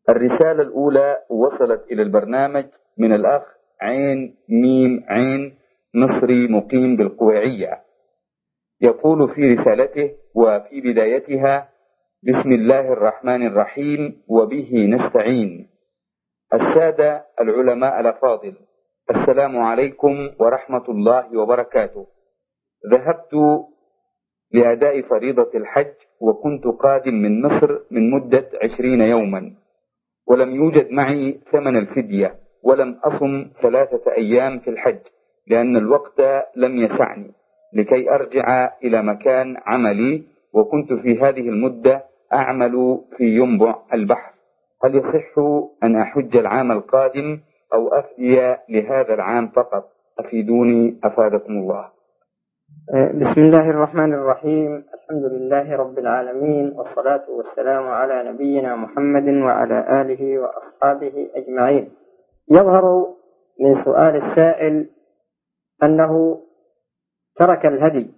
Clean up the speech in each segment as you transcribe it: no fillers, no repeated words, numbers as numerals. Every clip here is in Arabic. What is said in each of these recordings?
الرسالة الأولى وصلت إلى البرنامج من الأخ عين ميم عين مصري مقيم بالقويعية. يقول في رسالته وفي بدايتها: بسم الله الرحمن الرحيم وبه نستعين. السادة العلماء الأفاضل، السلام عليكم ورحمة الله وبركاته. ذهبت لأداء فريضة الحج وكنت قادم من مصر من مدة 20 يوما، ولم يوجد معي ثمن الفدية، ولم أصم 3 أيام في الحج لأن الوقت لم يسعني لكي أرجع إلى مكان عملي، وكنت في هذه المدة أعمل في ينبع البحر. هل يصح أن أحج العام القادم أو أفدي لهذا العام فقط؟ أفيدوني أفادكم الله. بسم الله الرحمن الرحيم. الحمد لله رب العالمين، والصلاة والسلام على نبينا محمد وعلى آله وأصحابه أجمعين. يظهر من سؤال السائل أنه ترك الهدي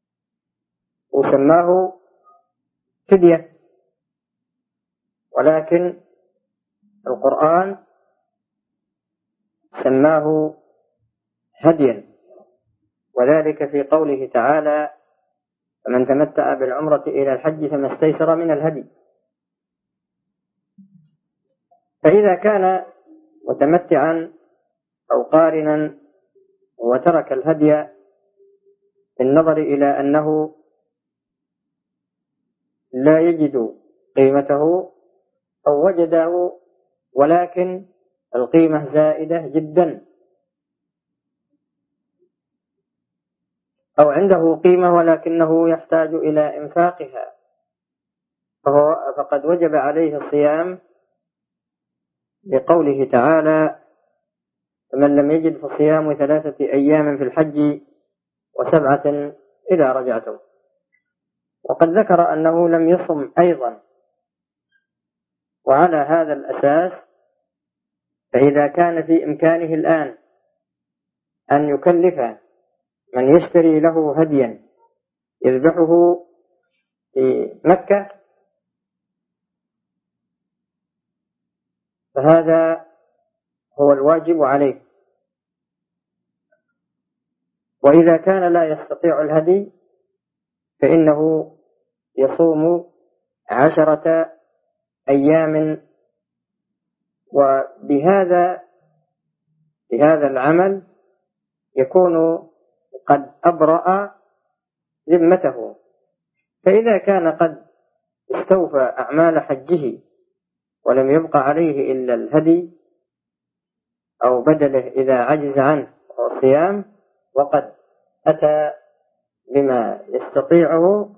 وسماه فدية، ولكن القرآن سماه هديا، وذلك في قوله تعالى: فمن تمتع بالعمرة إلى الحج فما استيسر من الهدي. فإذا كان متمتعا أو قارنا وترك الهدي بالنظر إلى أنه لا يجد قيمته أو وجده ولكن القيمة زائدة جدا، أو عنده قيمة ولكنه يحتاج إلى إنفاقها، فقد وجب عليه الصيام لقوله تعالى: فمن لم يجد فصيام 3 أيام في الحج و7 إذا رجعتم. وقد ذكر أنه لم يصم أيضا. وعلى هذا الأساس فإذا كان في إمكانه الآن أن يكلف من يشتري له هديا يذبحه في مكة، فهذا هو الواجب عليه. وإذا كان لا يستطيع الهدي فإنه يصوم 10 أيام، وبهذا العمل يكون قد أبرأ ذمته. فإذا كان قد استوفى أعمال حجه ولم يبق عليه إلا الهدي أو بدله إذا عجز عنه الصيام، وقد أتى بما يستطيعه،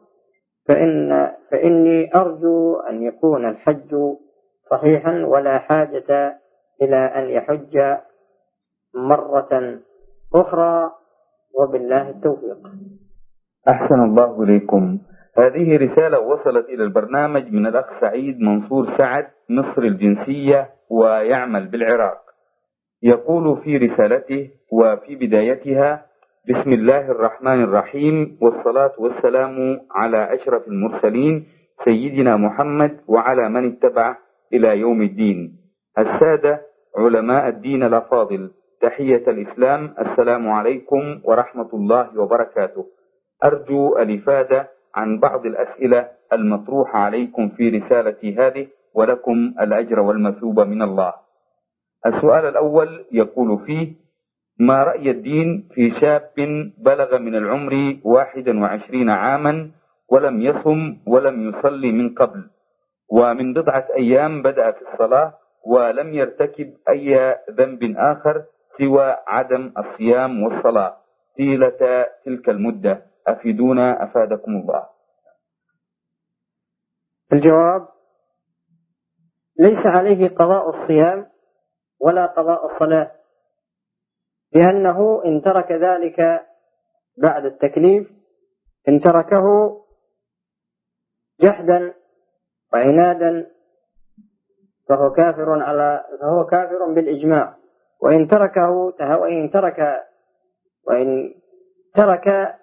فإني أرجو أن يكون الحج صحيحا ولا حاجة إلى أن يحج مرة أخرى، وبالله التوفيق. أحسن الله إليكم. هذه رسالة وصلت إلى البرنامج من الأخ سعيد منصور سعد، مصري الجنسية ويعمل بالعراق. يقول في رسالته وفي بدايتها: بسم الله الرحمن الرحيم، والصلاة والسلام على أشرف المرسلين سيدنا محمد وعلى من اتبع إلى يوم الدين. السادة علماء الدين الأفاضل، تحية الإسلام، السلام عليكم ورحمة الله وبركاته. أرجو الإفادة عن بعض الأسئلة المطروحة عليكم في رسالتي هذه، ولكم الأجر والمثوبة من الله. السؤال الأول يقول فيه: ما رأي الدين في شاب بلغ من العمر 21 عاما ولم يصم ولم يصلي من قبل، ومن 1 أيام بدأ في الصلاة ولم يرتكب أي ذنب آخر سوى عدم الصيام والصلاة طيلة تلك المدة؟ أفيدونا أفادكم الله. الجواب: ليس عليه قضاء الصيام ولا قضاء الصلاة، لأنه إن ترك ذلك بعد التكليف، إن تركه جحدا وعنادا فهو كافر بالإجماع. وإن ترك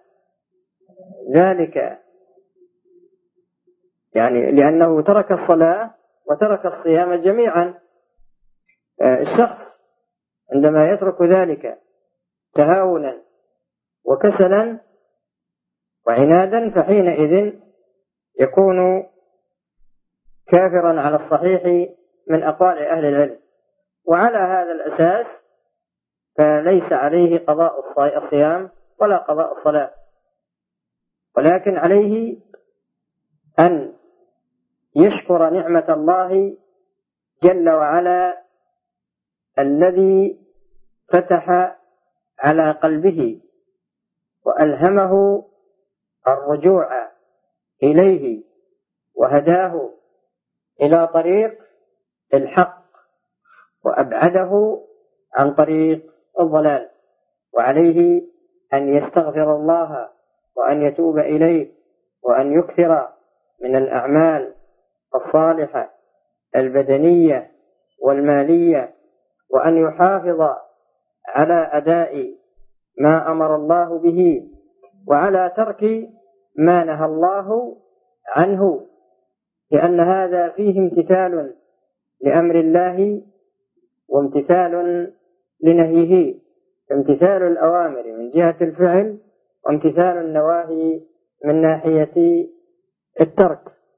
ذلك يعني لأنه ترك الصلاة وترك الصيام جميعا. الشخص عندما يترك ذلك تهاونا وكسلا وعنادا فحينئذ يكون كافرا على الصحيح من أقوال أهل العلم. وعلى هذا الأساس فليس عليه قضاء الصيام ولا قضاء الصلاة، ولكن عليه أن يشكر نعمة الله جل وعلا الذي فتح على قلبه وألهمه الرجوع إليه وهداه إلى طريق الحق وأبعده عن طريق الضلال، وعليه أن يستغفر الله وأن يتوب إليه وأن يكثر من الأعمال الصالحة البدنية والمالية، وأن يحافظ على أداء ما أمر الله به وعلى ترك ما نهى الله عنه، لأن هذا فيه امتثال لأمر الله وامتثال لنهيه، امتثال الأوامر من جهة الفعل وامتثال النواهي من ناحية الترك.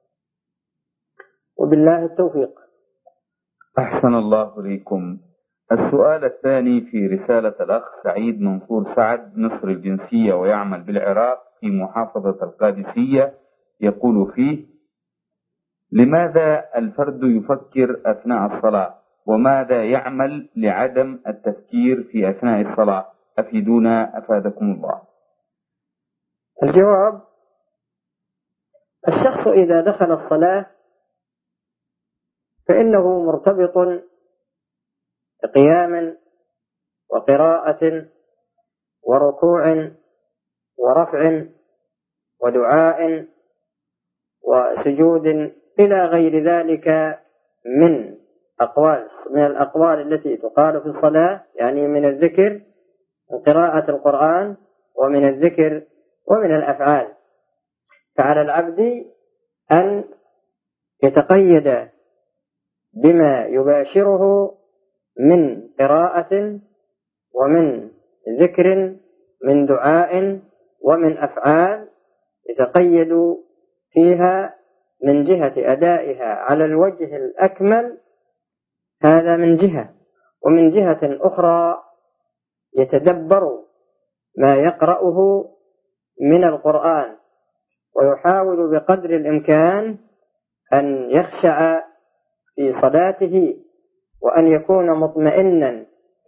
وبالله التوفيق. أحسن الله إليكم. السؤال الثاني في رسالة الأخ سعيد منصور سعد، مصر الجنسية ويعمل بالعراق في محافظة القادسية، يقول فيه: لماذا الفرد يفكر أثناء الصلاة؟ وماذا يعمل لعدم التفكير في أثناء الصلاة؟ أفيدونا أفادكم الله. الجواب: الشخص إذا دخل الصلاة فإنه مرتبط بقيام وقراءة وركوع ورفع ودعاء وسجود إلى غير ذلك من الأقوال التي تقال في الصلاة، يعني من الذكر وقراءة القرآن ومن الذكر ومن الأفعال. فعلى العبد أن يتقيد بما يباشره من قراءة ومن ذكر من دعاء ومن أفعال يتقيد فيها من جهة أدائها على الوجه الأكمل، هذا من جهة. ومن جهة أخرى يتدبر ما يقرأه من القرآن ويحاول بقدر الإمكان أن يخشع في صلاته وأن يكون مطمئنا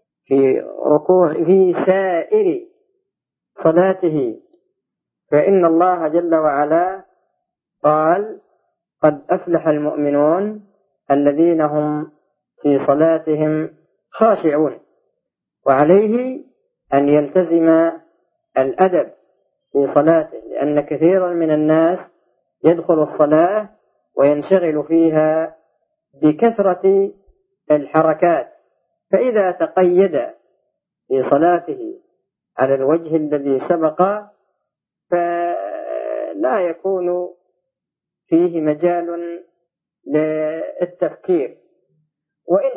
في سائر صلاته، فإن الله جل وعلا قال: قد أفلح المؤمنون الذين هم في صلاتهم خاشعون. وعليه أن يلتزم الأدب في صلاته، لأن كثيرا من الناس يدخل الصلاة وينشغل فيها بكثرة الحركات، فإذا تقيد في صلاته على الوجه الذي سبق فلا يكون فيه مجال للتفكير. وإن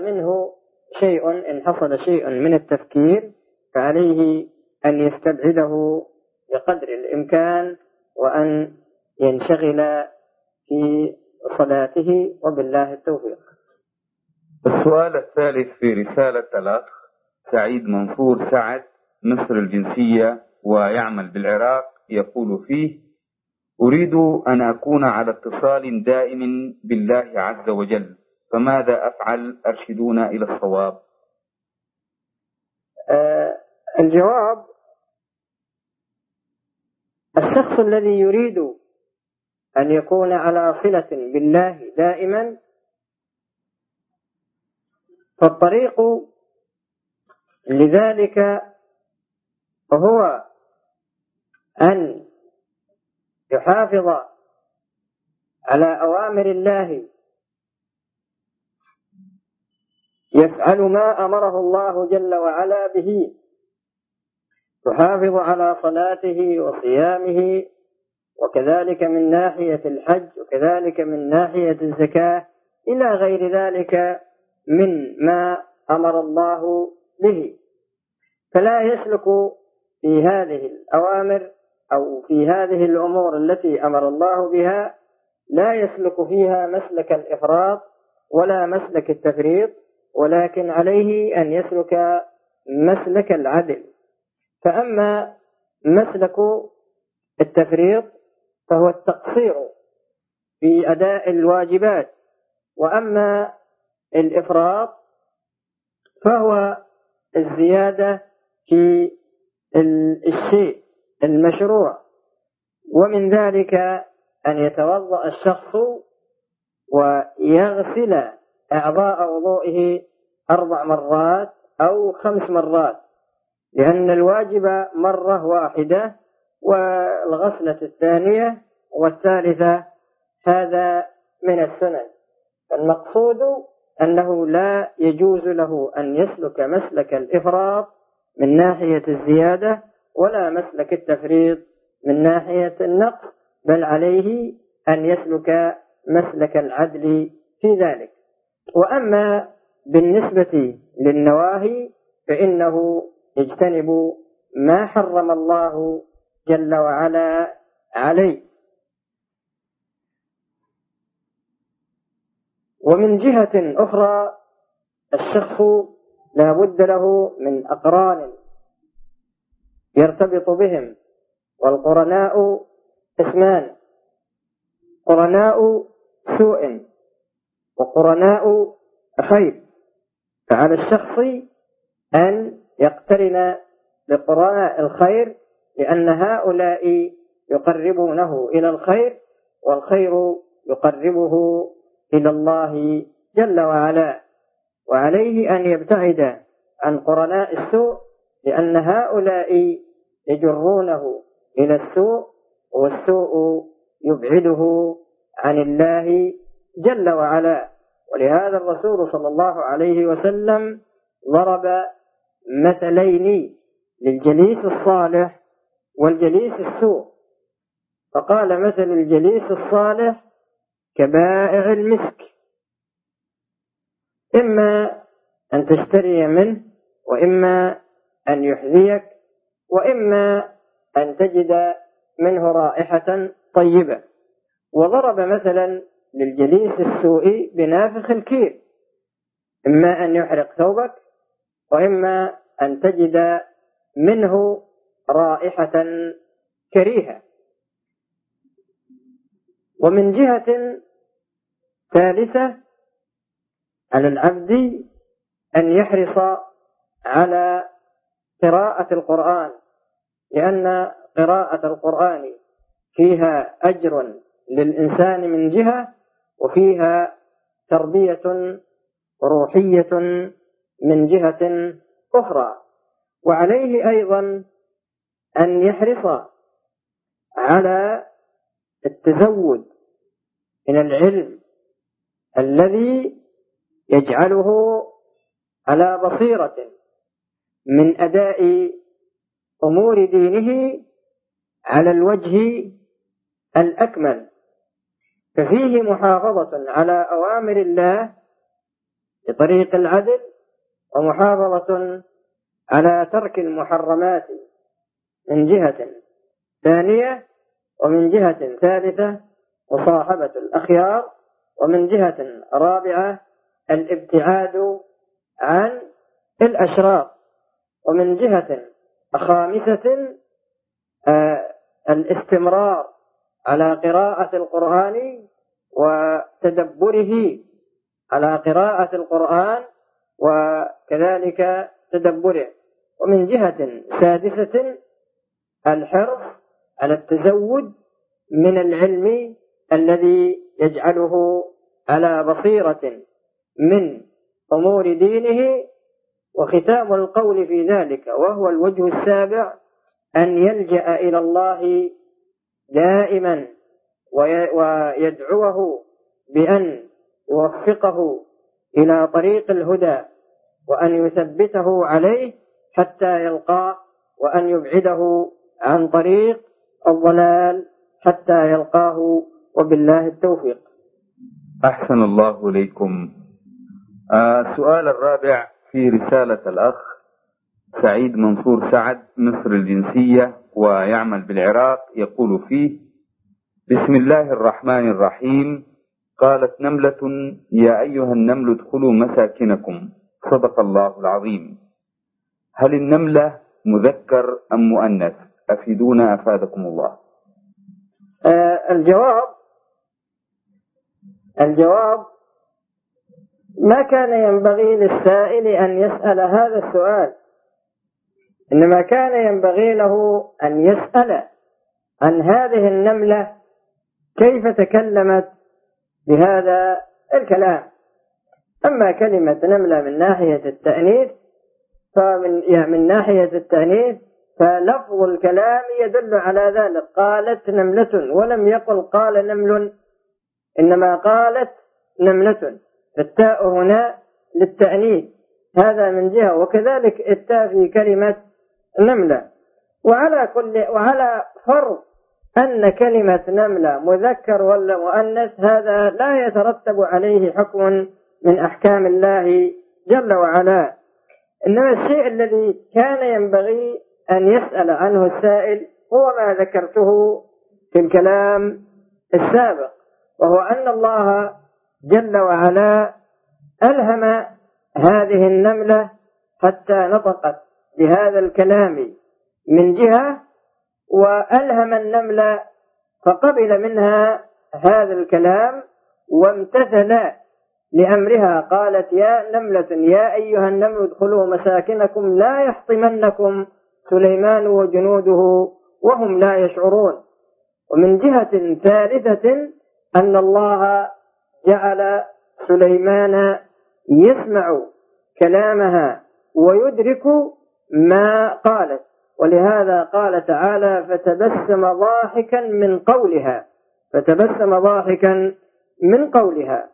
حصل شيء من التفكير فعليه أن يستبعده بقدر الإمكان وأن ينشغل في صلاته. وبالله التوفيق. السؤال الثالث في رسالة الأخ سعيد منصور سعد، مصر الجنسية ويعمل بالعراق، يقول فيه: أريد أن أكون على اتصال دائم بالله عز وجل، فماذا أفعل؟ أرشدونا إلى الصواب. الجواب: الشخص الذي يريد أن يكون على صلة بالله دائما فالطريق لذلك هو أن يحافظ على أوامر الله، يفعل ما أمره الله جل وعلا به، يحافظ على صلاته وصيامه، وكذلك من ناحية الحج، وكذلك من ناحية الزكاة، إلى غير ذلك من ما أمر الله به. فلا يسلك في هذه الأوامر أو في هذه الأمور التي أمر الله بها لا يسلك فيها مسلك الإفراط ولا مسلك التفريط، ولكن عليه أن يسلك مسلك العدل. فأما مسلك التفريط فهو التقصير في أداء الواجبات، وأما الإفراط فهو الزيادة في الشيء المشروع. ومن ذلك أن يتوضأ الشخص ويغسل أعضاء وضوئه 4 مرات أو 5 مرات، لأن الواجب مرة واحدة، والغسلة الثانية والثالثة هذا من السنن. المقصود أنه لا يجوز له أن يسلك مسلك الإفراط من ناحية الزيادة ولا مسلك التفريط من ناحية النقص، بل عليه أن يسلك مسلك العدل في ذلك. وأما بالنسبة للنواهي فإنه يجتنب ما حرم الله جل وعلا عليه. ومن جهة أخرى الشخص لا بد له من أقران يرتبط بهم، والقرناء اسمان: قرناء سوء وقرناء خير. فعلى الشخص أن يقترن بقرناء الخير، لأن هؤلاء يقربونه إلى الخير، والخير يقربه إلى الله جل وعلا. وعليه أن يبتعد عن قرناء السوء، لأن هؤلاء يجرونه إلى السوء، والسوء يبعده عن الله جل وعلا. ولهذا الرسول صلى الله عليه وسلم ضرب مثلين للجليس الصالح والجليس السوء، فقال: مثل الجليس الصالح كبائع المسك، إما أن تشتري منه، وإما أن يحذيك، وإما أن تجد منه رائحة طيبة. وضرب مثلا للجليس السوء بنافخ الكير، إما أن يحرق ثوبك، وإما أن تجد منه رائحة كريهة. ومن جهة ثالثة على العبد أن يحرص على قراءة القرآن، لأن قراءة القرآن فيها أجر للإنسان من جهة، وفيها تربية روحية من جهة أخرى. وعليه أيضا أن يحرص على التزود من العلم الذي يجعله على بصيرة من أداء أمور دينه على الوجه الأكمل، ففيه محافظة على أوامر الله بطريق العدل، ومحافظة على ترك المحرمات من جهة ثانية، ومن جهة ثالثة مصاحبة الأخيار، ومن جهة رابعة الابتعاد عن الأشرار، ومن جهة خامسة الاستمرار على قراءة القرآن وتدبره، على قراءة القرآن وكذلك تدبره. ومن جهة سادسة الحرص على التزود من العلم الذي يجعله على بصيرة من أمور دينه. وختام القول في ذلك وهو الوجه السابع أن يلجأ إلى الله دائما ويدعوه بأن يوفقه إلى طريق الهدى، وأن يثبته عليه حتى يلقاه، وأن يبعده عن طريق الضلال حتى يلقاه، وبالله التوفيق. أحسن الله إليكم. السؤال الرابع في رسالة الأخ سعيد منصور سعد، مصر الجنسية ويعمل بالعراق، يقول فيه: بسم الله الرحمن الرحيم. قالت نملة: يا أيها النمل ادخلوا مساكنكم. صدق الله العظيم. هل النملة مذكر أم مؤنث؟ أفيدونا أفادكم الله. الجواب ما كان ينبغي للسائل أن يسأل هذا السؤال، إنما كان ينبغي له أن يسأل عن هذه النملة كيف تكلمت بهذا الكلام. أما كلمة نملة من ناحية التأنيث من ناحية التأنيث فلفظ الكلام يدل على ذلك. قالت نملة، ولم يقل قال نمل، إنما قالت نملة، فالتاء هنا للتأنيث، هذا من جهة. وكذلك التاء في كلمة نملة. وعلى فرض أن كلمة نملة مذكر ولا مؤنث، هذا لا يترتب عليه حكم من أحكام الله جل وعلا. إنما الشيء الذي كان ينبغي أن يسأل عنه السائل هو ما ذكرته في الكلام السابق، وهو أن الله جل وعلا ألهم هذه النملة حتى نطقت بهذا الكلام من جهة، وألهم النملة فقبل منها هذا الكلام وامتثل لأمرها. قالت يا نملة يا أيها النمل ادخلوا مساكنكم لا يحطمنكم سليمان وجنوده وهم لا يشعرون. ومن جهة ثالثة أن الله جعل سليمان يسمع كلامها ويدرك ما قالت، ولهذا قال تعالى فتبسم ضاحكا من قولها.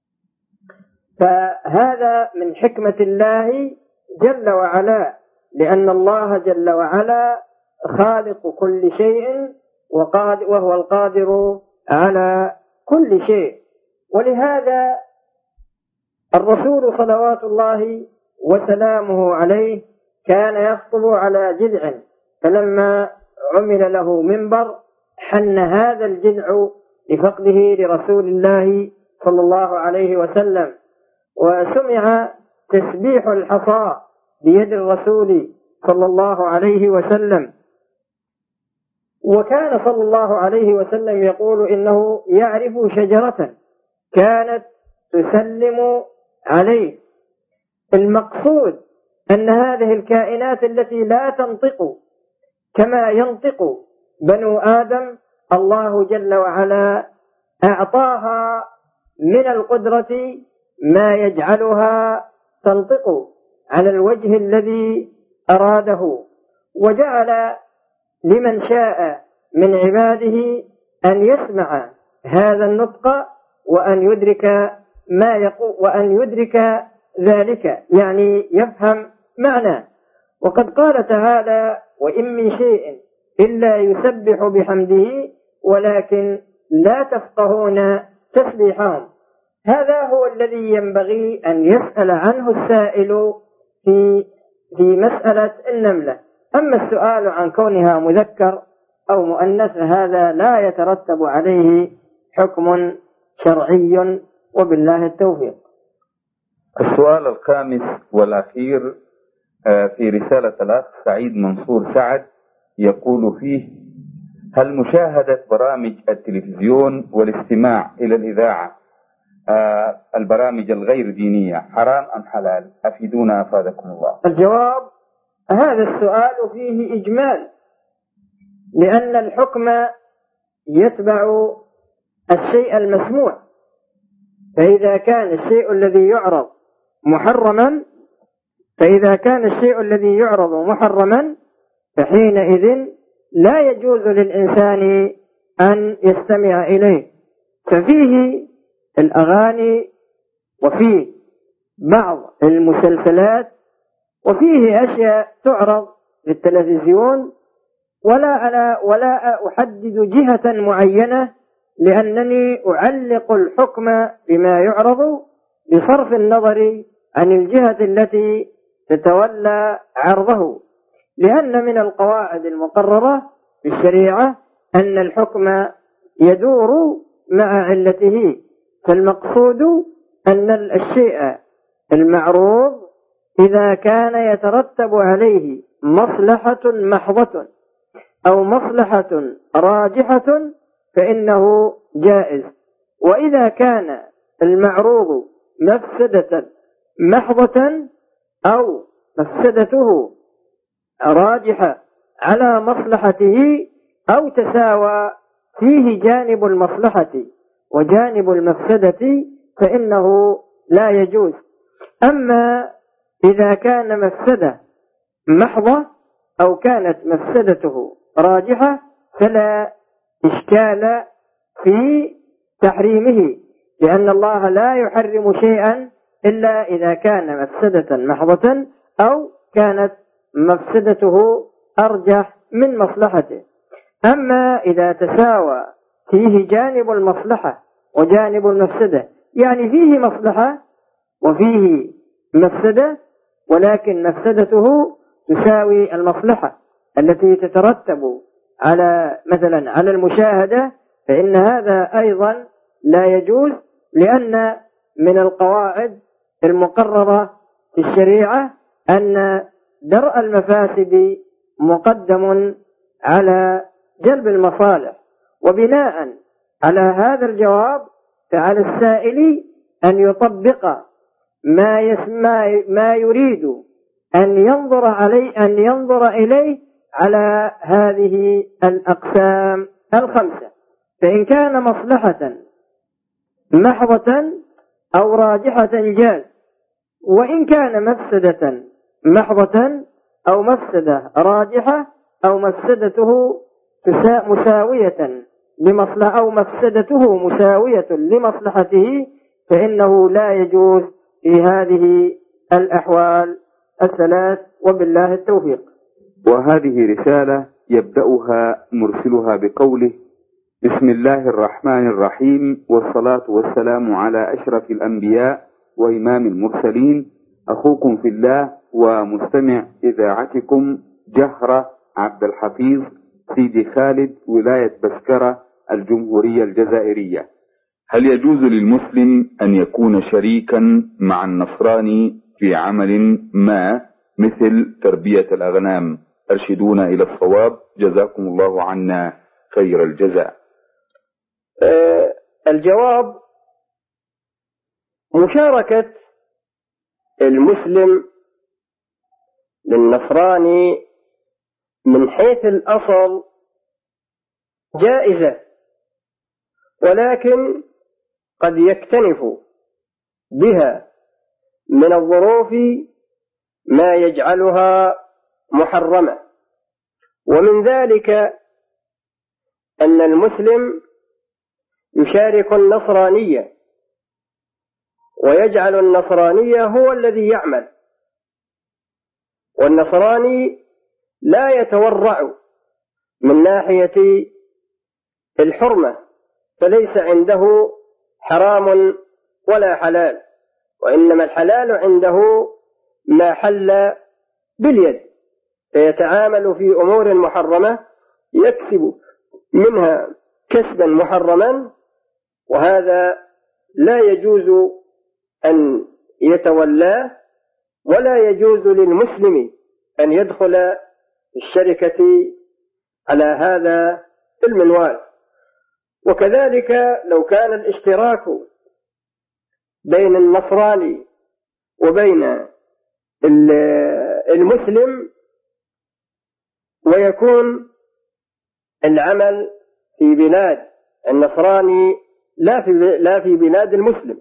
فهذا من حكمة الله جل وعلا، لأن الله جل وعلا خالق كل شيء وهو القادر على كل شيء. ولهذا الرسول صلوات الله وسلامه عليه كان يخطب على جذع، فلما عمل له منبر حن هذا الجذع لفقده لرسول الله صلى الله عليه وسلم، وسمع تسبيح الحصى بيد الرسول صلى الله عليه وسلم. وكان صلى الله عليه وسلم يقول إنه يعرف شجرة كانت تسلم عليه. المقصود أن هذه الكائنات التي لا تنطق كما ينطق بنو آدم، الله جل وعلا أعطاها من القدرة ما يجعلها تنطق على الوجه الذي أراده، وجعل لمن شاء من عباده أن يسمع هذا النطق وأن يدرك ما يقول، وأن يدرك ذلك، يعني يفهم معنى. وقد قال تعالى وإن من شيء إلا يسبح بحمده ولكن لا تفقهون تسبيحهم. هذا هو الذي ينبغي أن يسأل عنه السائل في مسألة النملة. أما السؤال عن كونها مذكر أو مؤنث هذا لا يترتب عليه حكم شرعي، وبالله التوفيق. السؤال الخامس والأخير في رسالة الأخ سعيد منصور سعد، يقول فيه: هل مشاهدة برامج التلفزيون والاستماع إلى الإذاعة البرامج الغير دينية حرام أم حلال؟ أفيدونا أفادكم الله. الجواب: هذا السؤال فيه إجمال، لأن الحكم يتبع الشيء المسموع، فإذا كان الشيء الذي يعرض محرما فحينئذ لا يجوز للإنسان أن يستمع إليه. ففيه الأغاني وفيه بعض المسلسلات وفيه أشياء تعرض في التلفزيون، ولا أحدد جهة معينة لأنني أعلق الحكم بما يعرض بصرف النظر عن الجهة التي تتولى عرضه، لأن من القواعد المقررة في الشريعة أن الحكم يدور مع علته، فالمقصود أن الشيء المعروض إذا كان يترتب عليه مصلحة محضة أو مصلحة راجحة فإنه جائز، وإذا كان المعروض مفسدة محضة أو مفسدته راجحة على مصلحته أو تساوى فيه جانب المصلحة وجانب المفسدة فإنه لا يجوز. أما إذا كان مفسدة محضة أو كانت مفسدته راجحة فلا إشكال في تحريمه، لأن الله لا يحرم شيئا إلا إذا كان مفسدة محضة أو كانت مفسدته أرجح من مصلحته. أما إذا تساوى فيه جانب المصلحة وجانب المفسدة، يعني فيه مصلحة وفيه مفسدة ولكن مفسدته تساوي المصلحة التي تترتب على مثلا على المشاهدة، فإن هذا أيضا لا يجوز، لأن من القواعد المقررة في الشريعة أن درء المفاسد مقدم على جلب المصالح. وبناء على هذا الجواب فعلى السائل أن يطبق ما يريد أن ينظر إليه على هذه الأقسام الخمسة. فإن كان مصلحة محضة أو راجحة جاز، وإن كان مفسدة محضة أو مفسدة راجحة أو مفسدته مساوية لمصلحة أو مفسدته مساوية لمصلحته فإنه لا يجوز في هذه الأحوال الثلاث، وبالله التوفيق. وهذه رسالة يبدأها مرسلها بقوله: بسم الله الرحمن الرحيم، والصلاة والسلام على أشرف الأنبياء وإمام المرسلين، أخوكم في الله ومستمع إذاعتكم جهرة عبد الحفيظ سيدي خالد، ولاية بسكرة، الجمهورية الجزائرية. هل يجوز للمسلم أن يكون شريكا مع النصراني في عمل ما مثل تربية الأغنام؟ أرشدونا إلى الصواب، جزاكم الله عنا خير الجزاء. الجواب: مشاركة المسلم للنصراني من حيث الأصل جائزة، ولكن قد يكتنف بها من الظروف ما يجعلها محرمة، ومن ذلك أن المسلم يشارك النصرانية ويجعل النصرانية هو الذي يعمل، والنصراني لا يتورع من ناحية الحرمة، فليس عنده حرام ولا حلال، وإنما الحلال عنده ما حل باليد، فيتعامل في أمور محرمة يكسب منها كسبا محرما، وهذا لا يجوز أن يتولاه، ولا يجوز للمسلم أن يدخل الشركة على هذا المنوال. وكذلك لو كان الاشتراك بين النصراني وبين المسلم ويكون العمل في بلاد النصراني لا في بلاد المسلم،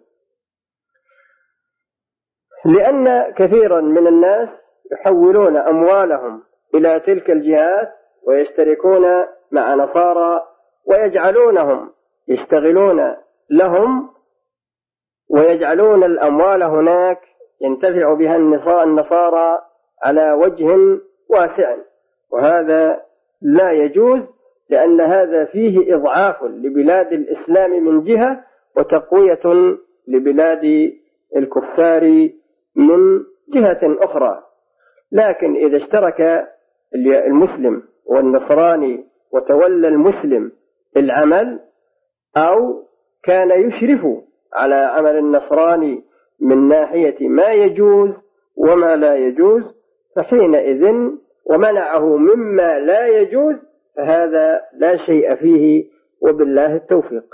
لأن كثيرا من الناس يحولون أموالهم إلى تلك الجهات ويشتركون مع نصارى ويجعلونهم يشتغلون لهم ويجعلون الأموال هناك ينتفع بها النصارى على وجه واسع، وهذا لا يجوز، لأن هذا فيه إضعاف لبلاد الإسلام من جهة وتقوية لبلاد الكفار من جهة أخرى. لكن إذا اشترك المسلم والنصراني وتولى المسلم العمل أو كان يشرف على عمل النصراني من ناحية ما يجوز وما لا يجوز، فحينئذ ومنعه مما لا يجوز فهذا لا شيء فيه، وبالله التوفيق.